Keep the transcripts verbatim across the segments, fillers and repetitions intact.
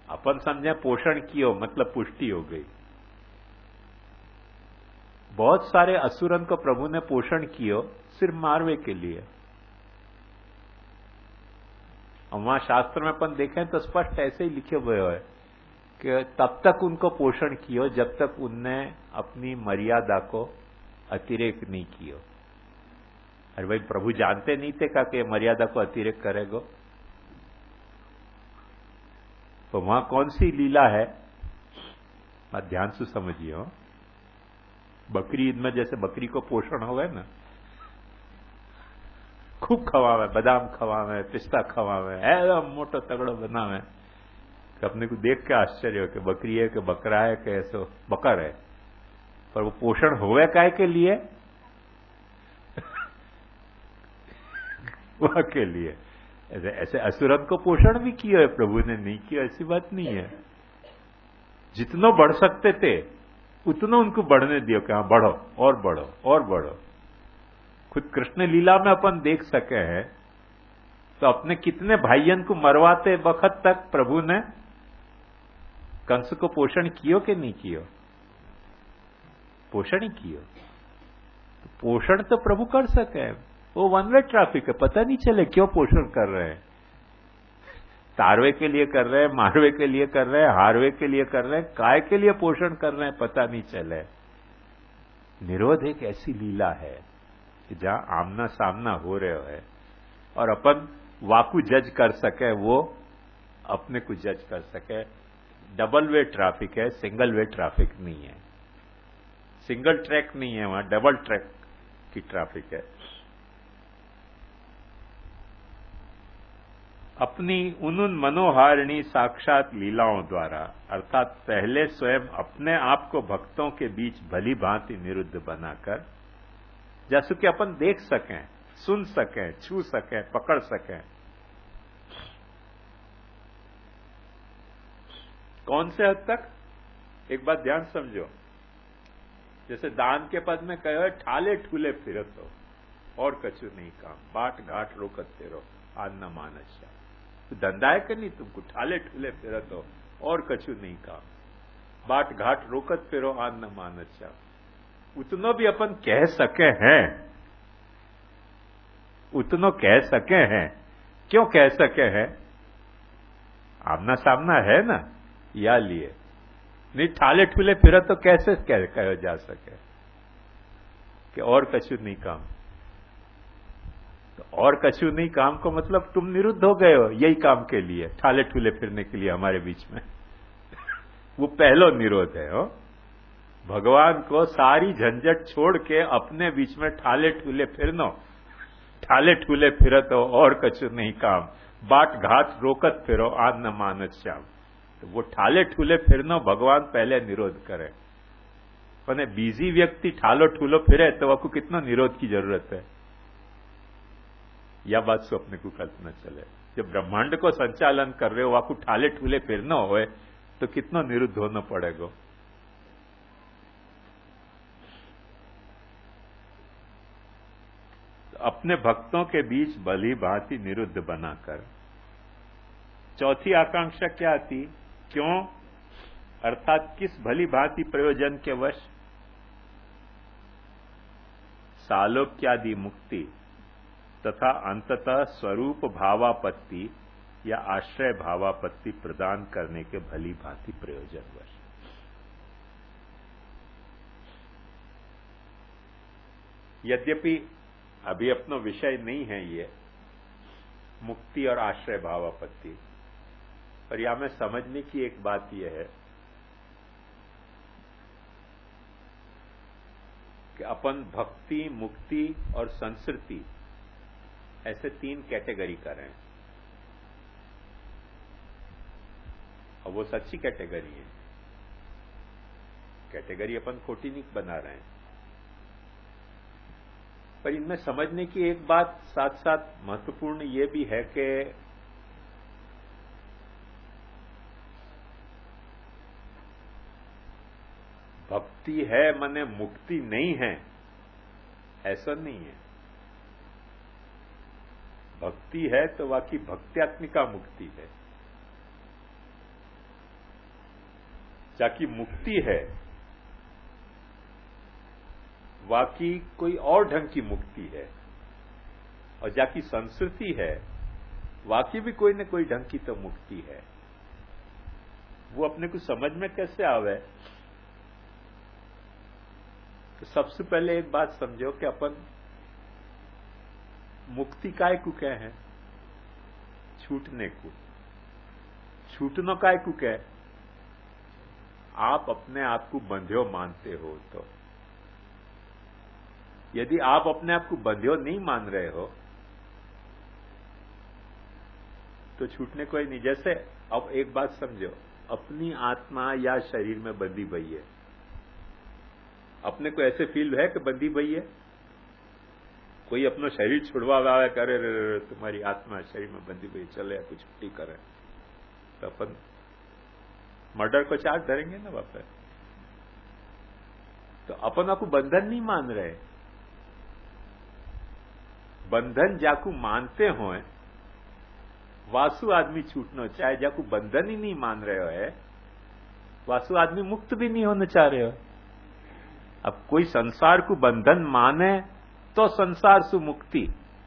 अपन समझे पोषण कियो मतलब पुष्टि हो गई। बहुत सारे असुरन को प्रभु ने पोषण कियो सिर्फ मारवे के लिए। और वहां शास्त्र में अपन देखें तो स्पष्ट ऐसे ही लिखे हुए है कि तब तक उनको पोषण कियो जब तक उनने अपनी मर्यादा को अतिरेक नहीं कियो। अरे भाई प्रभु जानते नहीं थे का कि मर्यादा को अतिरेक करेगो? तो वहां कौन सी लीला है, बात ध्यान से समझिए। हो बकरी ईद में जैसे बकरी को पोषण हो गए ना, खूब खवावे, बादाम खवावे, पिस्ता खवावे, एकदम मोटो तगड़ो बनावे कि अपने को देख के आश्चर्य हो कि बकरी है कि बकरा है कि ऐसो बकर है। पर वो पोषण होवे काय के लिए? वह के लिए। ऐसे ऐसे असुरन को पोषण भी किया है प्रभु ने, नहीं किया ऐसी बात नहीं है। जितनो बढ़ सकते थे उतना उनको बढ़ने दियो कि हाँ बढ़ो और बढ़ो और बढ़ो। खुद कृष्ण लीला में अपन देख सके हैं तो अपने कितने भाइयन को मरवाते वक्त तक प्रभु ने कंस को पोषण कियो कि नहीं कियो? पोषण ही कियो। तो पोषण तो प्रभु कर सके, वो वन वे ट्रैफिक है, पता नहीं चले क्यों पोषण कर रहे हैं। तारवे के लिए कर रहे हैं, मारवे के लिए कर रहे हैं, हारवे के लिए कर रहे हैं, काय के लिए पोषण कर रहे हैं पता नहीं चले। निरोध एक ऐसी लीला है कि जहां आमना सामना हो रहे है और अपन वाकू जज कर सके, वो अपने को जज कर सके। डबल वे ट्रैफिक है, सिंगल वे ट्रैफिक नहीं है। सिंगल ट्रैक नहीं है, वहां डबल ट्रैक की ट्रैफिक है। अपनी उन उन मनोहारिणी साक्षात लीलाओं द्वारा, अर्थात पहले स्वयं अपने आप को भक्तों के बीच भली भांति निरुद्ध बनाकर, जैसे कि अपन देख सकें, सुन सकें, छू सकें, पकड़ सकें। कौन से हद तक? एक बात ध्यान समझो, जैसे दान के पद में कहो ठाले ठूले फिरत हो और कछु नहीं काम, बाट घाट रोकत फिरो आन मानस। तो धंधा है कि नहीं तुमको? ठाले ठूले फिरत हो और कछु नहीं काम, बाट घाट रोकत फिरो आन न मानस। उतनो भी अपन कह सके हैं, उतनो कह सके हैं। क्यों कह सके हैं? आमना सामना है ना, या लिए नहीं। ठाले ठूले फिरत तो कैसे कह, कह जा सके कि और कछु नहीं काम? तो और कछु नहीं काम को मतलब तुम निरुद्ध हो गए हो यही काम के लिए, ठाले ठूले फिरने के लिए हमारे बीच में। वो पहलो निरोध है। हो भगवान को सारी झंझट छोड़ के अपने बीच में ठाले ठूले फिरनो, ठाले ठूले फिरत हो और कछु नहीं काम, बाट घाट रोकत फिरो आन न मानस श्याम। तो वो ठाले ठूले फिरनो भगवान पहले निरोध करे। पर बीजी व्यक्ति ठालो ठूलो फिरे तो आपको कितना निरोध की जरूरत है? यह बात से अपने को कल्पना चले। जब ब्रह्मांड को संचालन कर रहे हो आपको ठाले ठूले फिरना हो तो कितना निरुद्ध होना पड़ेगा। अपने भक्तों के बीच भली भांति निरुद्ध बनाकर। चौथी आकांक्षा क्या थी? क्यों? अर्थात किस भली भांति प्रयोजन के वश? सालोक्यादि मुक्ति तथा अंततः स्वरूप भावापत्ति या आश्रय भावापत्ति प्रदान करने के भली भांति प्रयोजन वश। यद्यपि अभी अपना विषय नहीं है ये मुक्ति और आश्रय भावापत्ति, पर यहां में समझने की एक बात यह है कि अपन भक्ति, मुक्ति और संस्कृति ऐसे तीन कैटेगरी कर रहे हैं। और वो सच्ची कैटेगरी है, कैटेगरी अपन खोटी नहीं बना रहे हैं। पर इनमें समझने की एक बात साथ साथ महत्वपूर्ण ये भी है कि भक्ति है मने मुक्ति नहीं है, ऐसा नहीं है। भक्ति है तो बाकी भक्त्यात्मिका मुक्ति है। जाकी मुक्ति है वाकी कोई और ढंग की मुक्ति है, और जाकी संस्कृति है वाकी भी कोई न कोई ढंग की तो मुक्ति है। वो अपने को समझ में कैसे आवे? तो सबसे पहले एक बात समझो कि अपन मुक्ति काय को कह है? छूटने को। छूटनो काय को कह? आप अपने आप को बंध्यो मानते हो तो। यदि आप अपने आप को बंध्यो नहीं मान रहे हो तो छूटने को ही नहीं। जैसे अब एक बात समझो, अपनी आत्मा या शरीर में बंधी हुई है, अपने को ऐसे फील है कि बंधी हुई है। कोई अपना शरीर छुड़वा हुआ करे, तुम्हारी आत्मा शरीर में बंधी हुई, चले कुछ छुट्टी करे, तो अपन मर्डर को चार्ज धरेंगे ना वापस। तो अपन आपको बंधन नहीं मान रहे। बंधन जाकू मानते हो वासु आदमी छूटना चाहे, जाकू बंधन ही नहीं मान रहे हो है वासु आदमी मुक्त भी नहीं होना चाह रहे हो। अब कोई संसार को बंधन माने तो संसार से मुक्ति,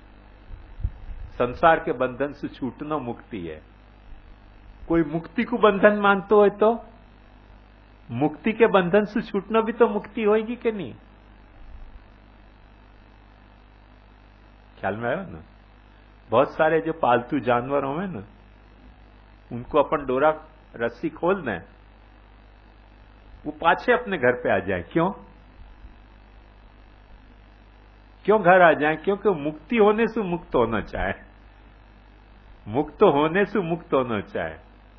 संसार के बंधन से छूटना मुक्ति है। कोई मुक्ति को बंधन मानते हो तो मुक्ति के बंधन से छूटना भी तो मुक्ति होगी कि नहीं? ख्याल में आया ना? बहुत सारे जो पालतू जानवर होंगे ना, उनको अपन डोरा रस्सी खोल दें, वो पाछे अपने घर पे आ जाए। क्यों क्यों घर आ जाए? क्योंकि मुक्ति होने से मुक्त होना चाहे, मुक्त होने से मुक्त होना चाहे।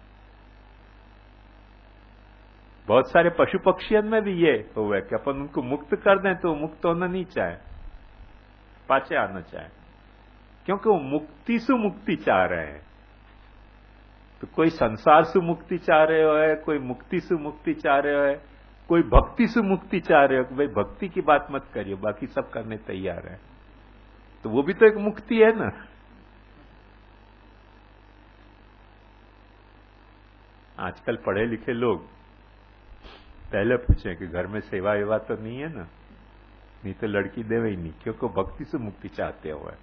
बहुत सारे पशु पक्षियों में भी ये हुआ कि अपन उनको मुक्त कर दें तो मुक्त होना नहीं चाहे, पाछे आना चाहे, क्योंकि वो मुक्ति से मुक्ति चाह रहे हैं। तो कोई संसार से मुक्ति चाह रहे हो है, कोई मुक्ति से मुक्ति चाह रहे हो है, कोई भक्ति से मुक्ति चाह रहे हो कि भाई भक्ति की बात मत करिए, बाकी सब करने तैयार है, तो वो भी तो एक मुक्ति है ना। आजकल पढ़े लिखे लोग पहले पूछे कि घर में सेवा वेवा तो नहीं है ना, नहीं तो लड़की देवे ही नहीं, क्योंकि भक्ति से मुक्ति चाहते हुए।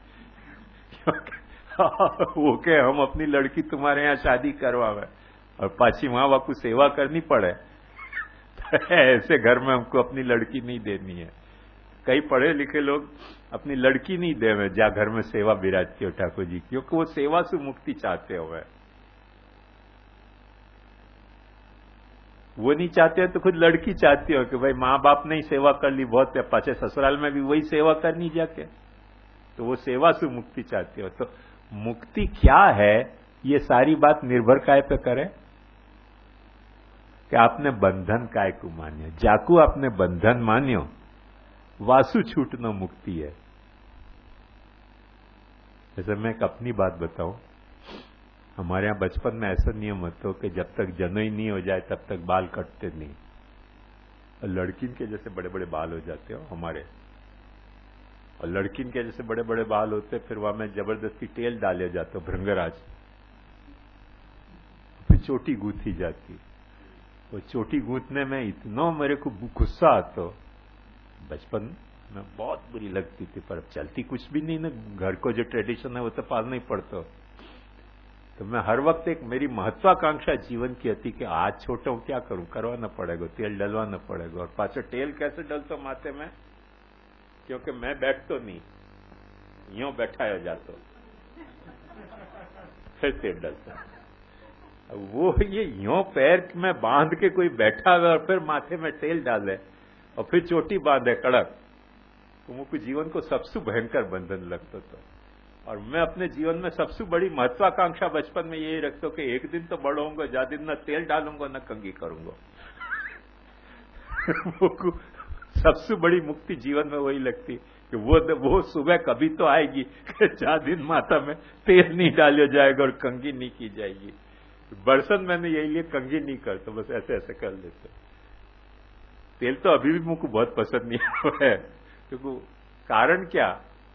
वो के हम अपनी लड़की तुम्हारे यहाँ शादी करवावे और पाछी वहां वाकू सेवा करनी पड़े, ऐसे घर में हमको अपनी लड़की नहीं देनी है। कई पढ़े लिखे लोग अपनी लड़की नहीं देवे जा घर में सेवा बिराजती हो ठाकुर जी, क्योंकि वो सेवा से मुक्ति चाहते हुए। वो नहीं चाहते तो खुद लड़की चाहती हो कि भाई माँ बाप ने ही सेवा कर ली बहुत है, पाछे ससुराल में भी वही सेवा करनी जाके, तो वो सेवा से मुक्ति चाहती हो। तो मुक्ति क्या है, ये सारी बात निर्भर काय पे करे कि आपने बंधन काय को मान्यो। जाकू आपने बंधन मान्यो वासु छूटना मुक्ति है। जैसे मैं एक अपनी बात बताऊं, हमारे यहाँ बचपन में ऐसा नियम होता कि जब तक जनोई नहीं हो जाए तब तक बाल कटते नहीं, और लड़किन के जैसे बड़े बड़े बाल हो जाते हो हमारे, और लड़किन के जैसे बड़े बड़े बाल होते फिर वहां में जबरदस्ती तेल डाले जाते भृंगराज, फिर चोटी गूंथी जाती। वो चोटी गूंथने में इतना मेरे को गुस्सा आता, बचपन में बहुत बुरी लगती थी, पर अब चलती कुछ भी नहीं ना, घर को जो ट्रेडिशन है वो तो पालना ही पड़ता। तो मैं हर वक्त एक मेरी महत्वाकांक्षा जीवन की थी कि आज छोटा हूं क्या करूं, करवाना पड़ेगा, तेल डलवाना पड़ेगा। और पाछो तेल कैसे डलता माथे में, क्योंकि मैं बैठतो नहीं, यूं बैठाया जाता, फिर तेल डलता। वो ये यूं पैर में बांध के कोई बैठा हुआ और फिर माथे में तेल डाले और फिर चोटी बांधे कड़क, तो मुझको जीवन को सबसे भयंकर बंधन लगता था। और मैं अपने जीवन में सबसे बड़ी महत्वाकांक्षा बचपन में यही रखता हूं कि एक दिन तो बड़ा होऊंगा, जा दिन न तेल डालूंगा न कंघी करूंगा। वो सबसे बड़ी मुक्ति जीवन में वही लगती कि वो वो सुबह कभी तो आएगी कि जा दिन माता में तेल नहीं डाला जाएगा और कंघी नहीं की जाएगी। बरसन मैंने यही लिए कंघी नहीं करता, बस ऐसे ऐसे कर लेते। तेल तो अभी भी मुझको बहुत पसंद नहीं है, क्योंकि कारण क्या,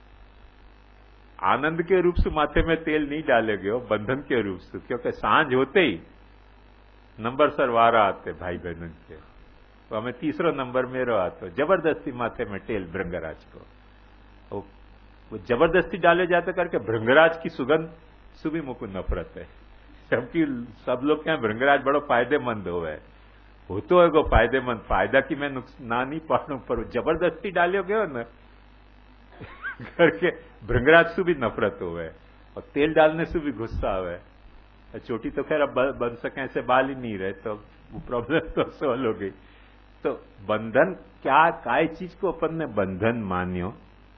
आनंद के रूप से माथे में तेल नहीं डालेगे, बंधन के रूप से, क्योंकि सांझ होते ही नंबर सर वारा आते भाई बहन के, तो हमें तीसरो नंबर मेरो आतो, जबरदस्ती माथे में टेल भृंगराज को, वो, वो जबरदस्ती डाले जाते करके भृंगराज की सुगंध सुबह मुको नफरत है। सबकी सब लोग क्या भृंगराज बड़ो फायदेमंद हो है, वो तो है वो फायदेमंद, फायदा की मैं ना नहीं पाड़ू, पर जबरदस्ती डालियो गयो न करके भृंगराज से भी नफरत हो है, और तेल डालने से भी गुस्सा हो है। चोटी तो खैर अब बन सके ऐसे बाल ही नहीं रहे, तो वो प्रॉब्लम तो सॉल्व हो गई। तो बंधन क्या, काय चीज को अपन ने बंधन मान्यो,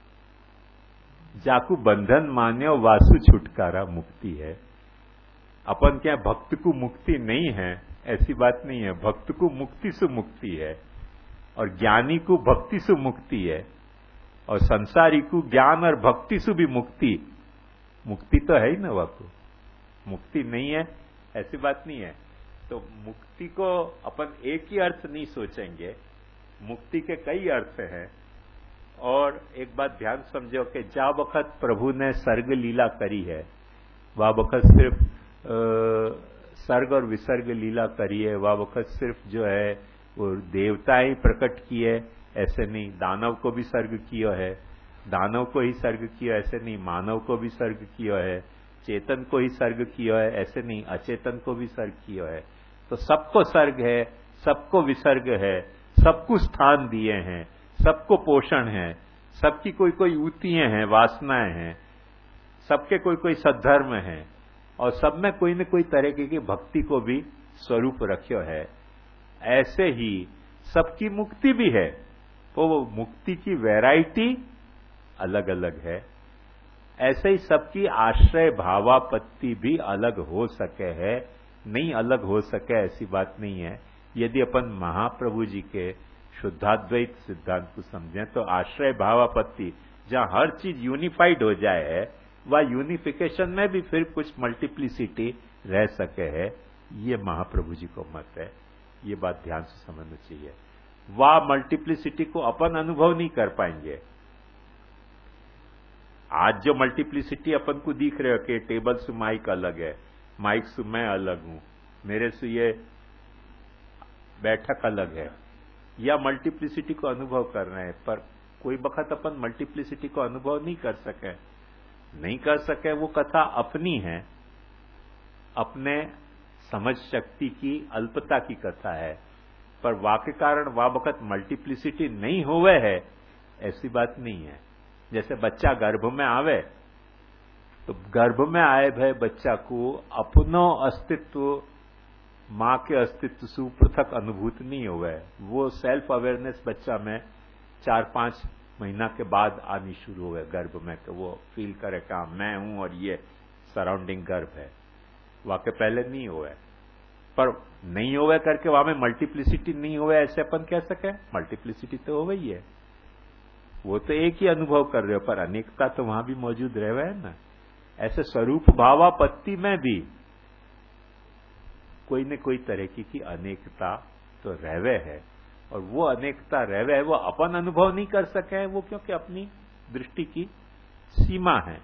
जाकू बंधन मान्यो वासु छुटकारा मुक्ति है। अपन क्या भक्त को मुक्ति नहीं है, ऐसी बात नहीं है। भक्त को मुक्ति से मुक्ति है, और ज्ञानी को भक्ति से मुक्ति है, और संसारी को ज्ञान और भक्ति से भी मुक्ति, मुक्ति तो है ही ना, वाकू मुक्ति नहीं है ऐसी बात नहीं है। तो मुक्ति को अपन एक ही अर्थ नहीं सोचेंगे, मुक्ति के कई अर्थ हैं। और एक बात ध्यान समझो कि जा वक्त प्रभु ने सर्ग लीला करी है, वह वक्त सिर्फ सर्ग और विसर्ग लीला करी है, वह वक्त सिर्फ जो है वो देवता ही प्रकट किए, ऐसे नहीं। दानव को भी सर्ग किया है, दानव को ही सर्ग किया ऐसे नहीं, मानव को भी सर्ग किया है, चेतन को ही सर्ग किया है ऐसे नहीं, अचेतन को भी सर्ग किया है। तो सबको सर्ग है, सबको विसर्ग है, सबको स्थान दिए हैं, सबको पोषण है, सबकी कोई कोई ऊतियां हैं, वासनाएं हैं, सबके कोई कोई सद्धर्म है, और सब में कोई न कोई तरीके की भक्ति को भी स्वरूप रखियो है। ऐसे ही सबकी मुक्ति भी है, तो वो मुक्ति की वैरायटी अलग अलग है। ऐसे ही सबकी आश्रय भावापत्ति भी अलग हो सके है, नहीं अलग हो सके ऐसी बात नहीं है। यदि अपन महाप्रभु जी के शुद्धाद्वैत सिद्धांत को समझें तो आश्रय भावापत्ति जहां हर चीज यूनिफाइड हो जाए है, वह यूनिफिकेशन में भी फिर कुछ मल्टीप्लिसिटी रह सके है, ये महाप्रभु जी को मत है। ये बात ध्यान से समझना चाहिए। वह मल्टीप्लिसिटी को अपन अनुभव नहीं कर पाएंगे। आज जो मल्टीप्लिसिटी अपन को दिख रहे हो कि टेबल से माइक अलग है, माइक से मैं अलग हूं, मेरे से ये बैठक अलग है, या मल्टीप्लिसिटी को अनुभव कर रहे हैं, पर कोई वक्त अपन मल्टीप्लिसिटी को अनुभव नहीं कर सके। नहीं कर सके वो कथा अपनी है, अपने समझ शक्ति की अल्पता की कथा है, पर वाक्य कारण वह वक्त मल्टीप्लिसिटी नहीं होवे है ऐसी बात नहीं है। जैसे बच्चा गर्भ में आवे तो गर्भ में आए भय बच्चा को अपनो अस्तित्व मां के अस्तित्व से पृथक अनुभूत नहीं हुआ है। वो सेल्फ अवेयरनेस बच्चा में चार पांच महीना के बाद आनी शुरू हुए गर्भ में, कि वो फील करे कि हाँ मैं हूं और ये सराउंडिंग गर्भ है। वाकई पहले नहीं हुआ है, पर नहीं हुआ करके वहां में मल्टीप्लिसिटी नहीं हुआ ऐसे अपन कह सके? मल्टीप्लिसिटी तो हो गई है, वो तो एक ही अनुभव कर रहे हो, पर अनेकता तो वहां भी मौजूद रहे हुए है ना। ऐसे स्वरूप भावापत्ति में भी कोई न कोई तरह की, की अनेकता तो रहवे है, और वो अनेकता रहवे है वो अपन अनुभव नहीं कर सके हैं, वो क्योंकि अपनी दृष्टि की सीमा है।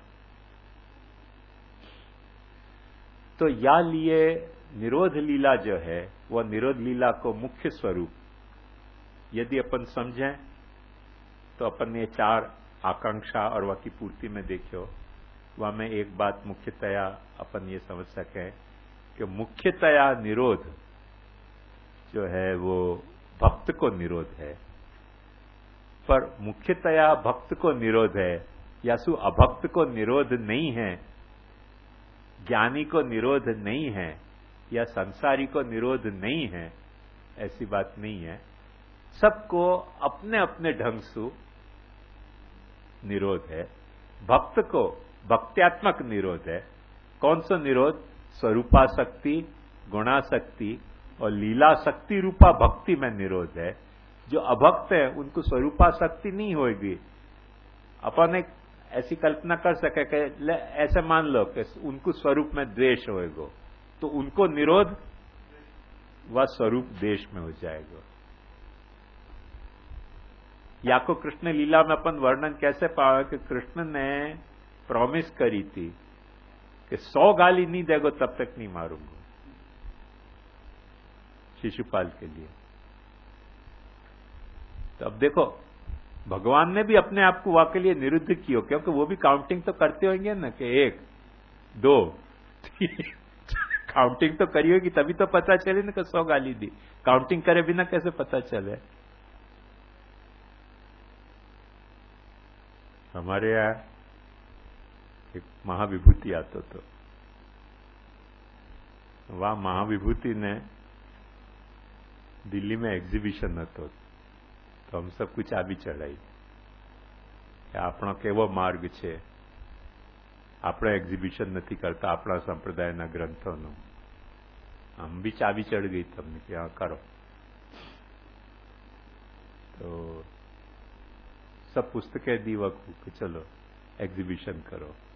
तो या लिए निरोध लीला जो है वह निरोध लीला को मुख्य स्वरूप यदि अपन समझें तो अपन ये चार आकांक्षा और वह की पूर्ति में देखियो, वह में एक बात मुख्यतया अपन ये समझ सके कि मुख्यतया निरोध जो है वो भक्त को निरोध है, पर मुख्यतया भक्त को निरोध है या सु अभक्त को निरोध नहीं है, ज्ञानी को निरोध नहीं है या संसारी को निरोध नहीं है, ऐसी बात नहीं है। सबको अपने अपने ढंग से निरोध है। भक्त को भक्त्यात्मक निरोध है। कौन सा निरोध? स्वरूपाशक्ति, गुणाशक्ति और लीलाशक्ति रूपा भक्ति में निरोध है। जो अभक्त है उनको स्वरूपाशक्ति नहीं होगी। अपन एक ऐसी कल्पना कर सके कि ऐसे मान लो कि उनको स्वरूप में द्वेष होएगा, तो उनको निरोध वह स्वरूप देश में हो जाएगा। या को कृष्ण लीला में अपन वर्णन कैसे पावे कि कृष्ण ने प्रॉमिस करी थी कि सौ गाली नहीं देगो तब तक नहीं मारूंगा। शिशुपाल के लिए। तो अब देखो भगवान ने भी अपने आप को वहां के लिए निरुद्ध किया, क्योंकि वो भी काउंटिंग तो करते होंगे ना कि एक दो तीन काउंटिंग तो करी होगी, तभी तो पता चले ना कि सौ गाली दी। काउंटिंग करे बिना कैसे पता चले। हमारे यहां एक महाविभूति आता तो वहां महाविभूति ने दिल्ली में एग्जीबिशन હતો તો हम सब कुछ આવી ચડાઈ કે આપણો કેવો માર્ગ છે, આપણે એક્ઝિબિશન નથી કરતા આપણા સંપ્રદાયના ગ્રંથોનો। આમ બી ચાવી ચડ ગઈ તમને કે હા કરો। તો सब पुस्तकें दी वकू कि चलो एग्जीबिशन करो।